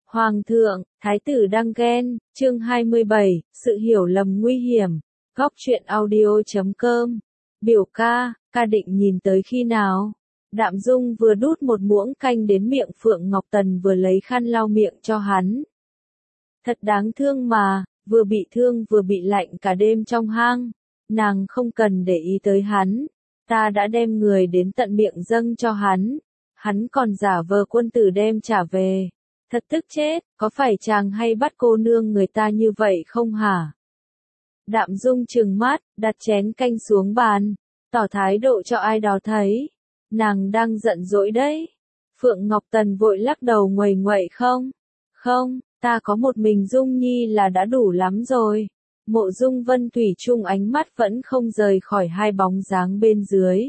Hoàng thượng, thái tử đang ghen, chương 27, sự hiểu lầm nguy hiểm. Góc truyện audio.com. Biểu ca, ca định nhìn tới khi nào? Đạm Dung vừa đút một muỗng canh đến miệng Phượng Ngọc Tần vừa lấy khăn lau miệng cho hắn. Thật đáng thương mà, vừa bị thương vừa bị lạnh cả đêm trong hang. Nàng không cần để ý tới hắn. Ta đã đem người đến tận miệng dâng cho hắn. Hắn còn giả vờ quân tử đem trả về. Thật tức chết, có phải chàng hay bắt cô nương người ta như vậy không hả? Đạm Dung trừng mắt, đặt chén canh xuống bàn, tỏ thái độ cho ai đó thấy. Nàng đang giận dỗi đấy. Phượng Ngọc Tần vội lắc đầu nguầy nguậy không? Không, ta có một mình Dung Nhi là đã đủ lắm rồi. Mộ Dung Vân thủy chung ánh mắt vẫn không rời khỏi hai bóng dáng bên dưới.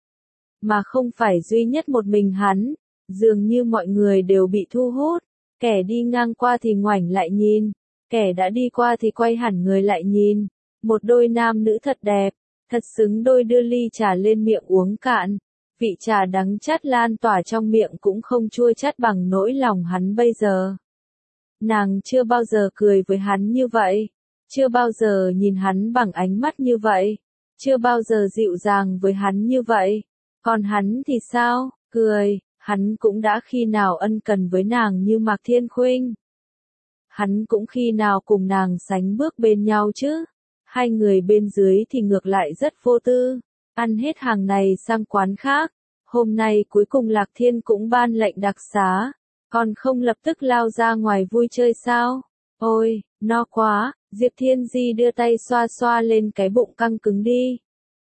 Mà không phải duy nhất một mình hắn, dường như mọi người đều bị thu hút. Kẻ đi ngang qua thì ngoảnh lại nhìn, kẻ đã đi qua thì quay hẳn người lại nhìn. Một đôi nam nữ thật đẹp, thật xứng đôi đưa ly trà lên miệng uống cạn. Vị trà đắng chát lan tỏa trong miệng cũng không chua chát bằng nỗi lòng hắn bây giờ. Nàng chưa bao giờ cười với hắn như vậy, chưa bao giờ nhìn hắn bằng ánh mắt như vậy, chưa bao giờ dịu dàng với hắn như vậy. Còn hắn thì sao, cười. Hắn cũng đã khi nào ân cần với nàng như Mạc Thiên Khuynh. Hắn cũng khi nào cùng nàng sánh bước bên nhau chứ. Hai người bên dưới thì ngược lại rất vô tư. Ăn hết hàng này sang quán khác. Hôm nay cuối cùng Lạc Thiên cũng ban lệnh đặc xá. Còn không lập tức lao ra ngoài vui chơi sao? Ôi, no quá. Diệp Thiên Di đưa tay xoa xoa lên cái bụng căng cứng đi.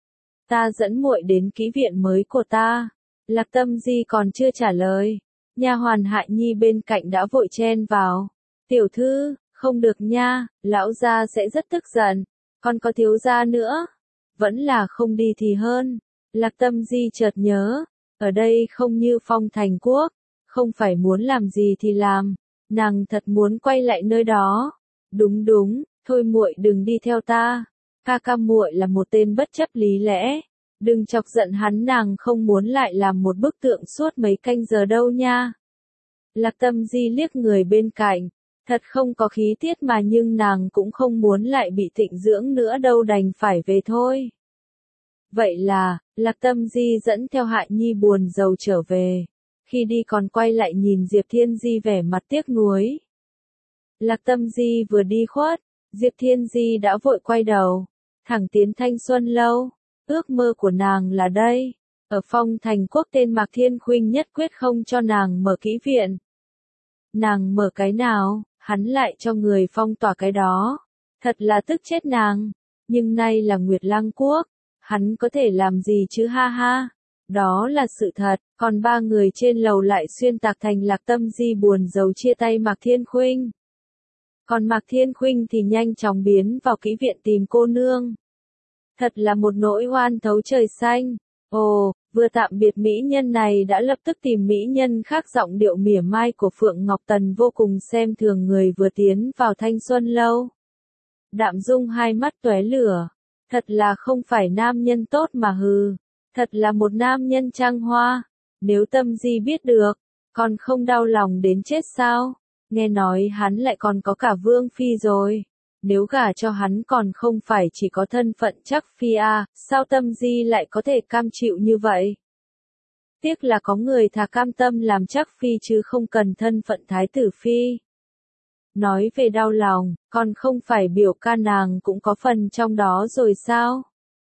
Ta dẫn muội đến kỹ viện mới của ta. Lạc Tâm Di còn chưa trả lời, nha hoàn Hại Nhi bên cạnh đã vội chen vào. Tiểu thư, không được nha, lão gia sẽ rất tức giận, còn có thiếu gia nữa. Vẫn là không đi thì hơn. Lạc Tâm Di chợt nhớ, ở đây không như Phong Thành Quốc, không phải muốn làm gì thì làm, nàng thật muốn quay lại nơi đó. Đúng đúng, thôi muội đừng đi theo ta, ca ca muội là một tên bất chấp lý lẽ. Đừng chọc giận hắn, nàng không muốn lại làm một bức tượng suốt mấy canh giờ đâu nha. Lạc Tâm Di liếc người bên cạnh, thật không có khí tiết mà nhưng nàng cũng không muốn lại bị tịnh dưỡng nữa đâu, đành phải về thôi. Vậy là, Lạc Tâm Di dẫn theo Hại Nhi buồn rầu trở về. Khi đi còn quay lại nhìn Diệp Thiên Di vẻ mặt tiếc nuối. Lạc Tâm Di vừa đi khuất, Diệp Thiên Di đã vội quay đầu, thẳng tiến Thanh Xuân Lâu. Ước mơ của nàng là đây, ở Phong Thành Quốc tên Mạc Thiên Khuynh nhất quyết không cho nàng mở kỹ viện. Nàng mở cái nào, hắn lại cho người phong tỏa cái đó. Thật là tức chết nàng, nhưng nay là Nguyệt Lăng Quốc, hắn có thể làm gì chứ ha ha. Đó là sự thật, còn ba người trên lầu lại xuyên tạc thành Lạc Tâm Di buồn rầu chia tay Mạc Thiên Khuynh. Còn Mạc Thiên Khuynh thì nhanh chóng biến vào kỹ viện tìm cô nương. Thật là một nỗi oan thấu trời xanh. Ồ, vừa tạm biệt mỹ nhân này đã lập tức tìm mỹ nhân khác. Giọng điệu mỉa mai của Phượng Ngọc Tần vô cùng xem thường người vừa tiến vào Thanh Xuân Lâu. Đạm Dung hai mắt tóe lửa. Thật là không phải nam nhân tốt mà hừ. Thật là một nam nhân trăng hoa. Nếu Tâm Di biết được, còn không đau lòng đến chết sao? Nghe nói hắn lại còn có cả vương phi rồi. Nếu gả cho hắn còn không phải chỉ có thân phận chắc phi à, sao Tâm Di lại có thể cam chịu như vậy? Tiếc là có người thà cam tâm làm chắc phi chứ không cần thân phận thái tử phi. Nói về đau lòng, còn không phải biểu ca nàng cũng có phần trong đó rồi sao?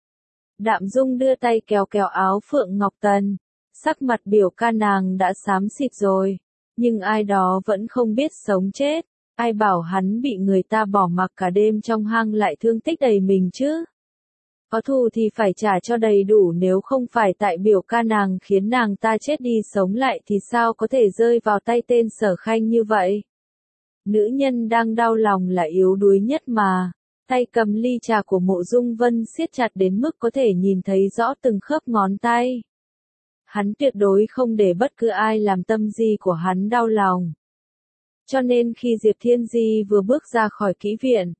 Đạm Dung đưa tay kéo kéo áo Phượng Ngọc Tần, sắc mặt biểu ca nàng đã xám xịt rồi, nhưng ai đó vẫn không biết sống chết. Ai bảo hắn bị người ta bỏ mặc cả đêm trong hang lại thương tích đầy mình chứ? Có thù thì phải trả cho đầy đủ, nếu không phải tại biểu ca nàng khiến nàng ta chết đi sống lại thì sao có thể rơi vào tay tên Sở Khanh như vậy? Nữ nhân đang đau lòng là yếu đuối nhất mà. Tay cầm ly trà của Mộ Dung Vân siết chặt đến mức có thể nhìn thấy rõ từng khớp ngón tay. Hắn tuyệt đối không để bất cứ ai làm Tâm Di của hắn đau lòng. Cho nên khi Diệp Thiên Di vừa bước ra khỏi kỹ viện,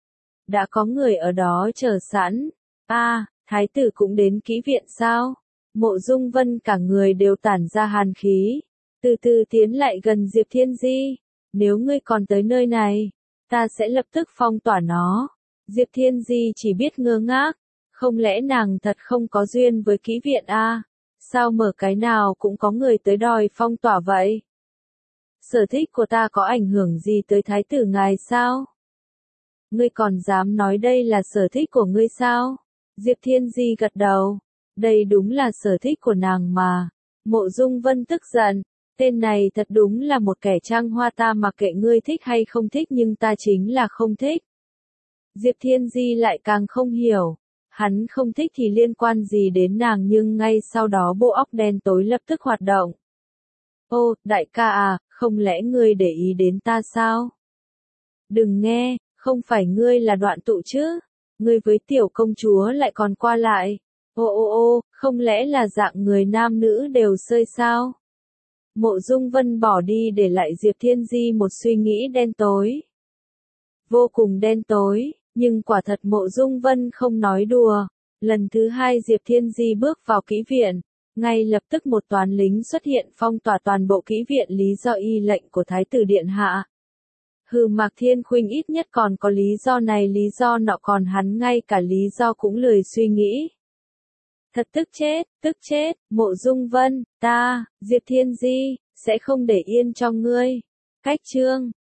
đã có người ở đó chờ sẵn. Thái tử cũng đến kỹ viện sao? Mộ Dung Vân cả người đều tản ra hàn khí, từ từ tiến lại gần Diệp Thiên Di. Nếu ngươi còn tới nơi này, ta sẽ lập tức phong tỏa nó. Diệp Thiên Di chỉ biết ngơ ngác, không lẽ nàng thật không có duyên với kỹ viện a? Sao mở cái nào cũng có người tới đòi phong tỏa vậy? Sở thích của ta có ảnh hưởng gì tới thái tử ngài sao? Ngươi còn dám nói đây là sở thích của ngươi sao? Diệp Thiên Di gật đầu. Đây đúng là sở thích của nàng mà. Mộ Dung Vân tức giận. Tên này thật đúng là một kẻ trăng hoa, ta mặc kệ ngươi thích hay không thích nhưng ta chính là không thích. Diệp Thiên Di lại càng không hiểu. Hắn không thích thì liên quan gì đến nàng, nhưng ngay sau đó bộ óc đen tối lập tức hoạt động. Ô, đại ca à, không lẽ ngươi để ý đến ta sao? Đừng nghe, không phải ngươi là Đoạn Tụ chứ? Ngươi với tiểu công chúa lại còn qua lại. Ô, không lẽ là dạng người nam nữ đều xơi sao? Mộ Dung Vân bỏ đi để lại Diệp Thiên Di một suy nghĩ đen tối. Vô cùng đen tối, nhưng quả thật Mộ Dung Vân không nói đùa. Lần thứ hai Diệp Thiên Di bước vào kỹ viện, ngay lập tức một toán lính xuất hiện phong tỏa toàn bộ kỹ viện, lý do y lệnh của Thái tử Điện Hạ. Mạc Thiên Khuynh ít nhất còn có lý do này lý do nọ, còn hắn ngay cả lý do cũng lười suy nghĩ. Thật tức chết, Mộ Dung Vân, ta, Diệp Thiên Di, sẽ không để yên cho ngươi. Cách chương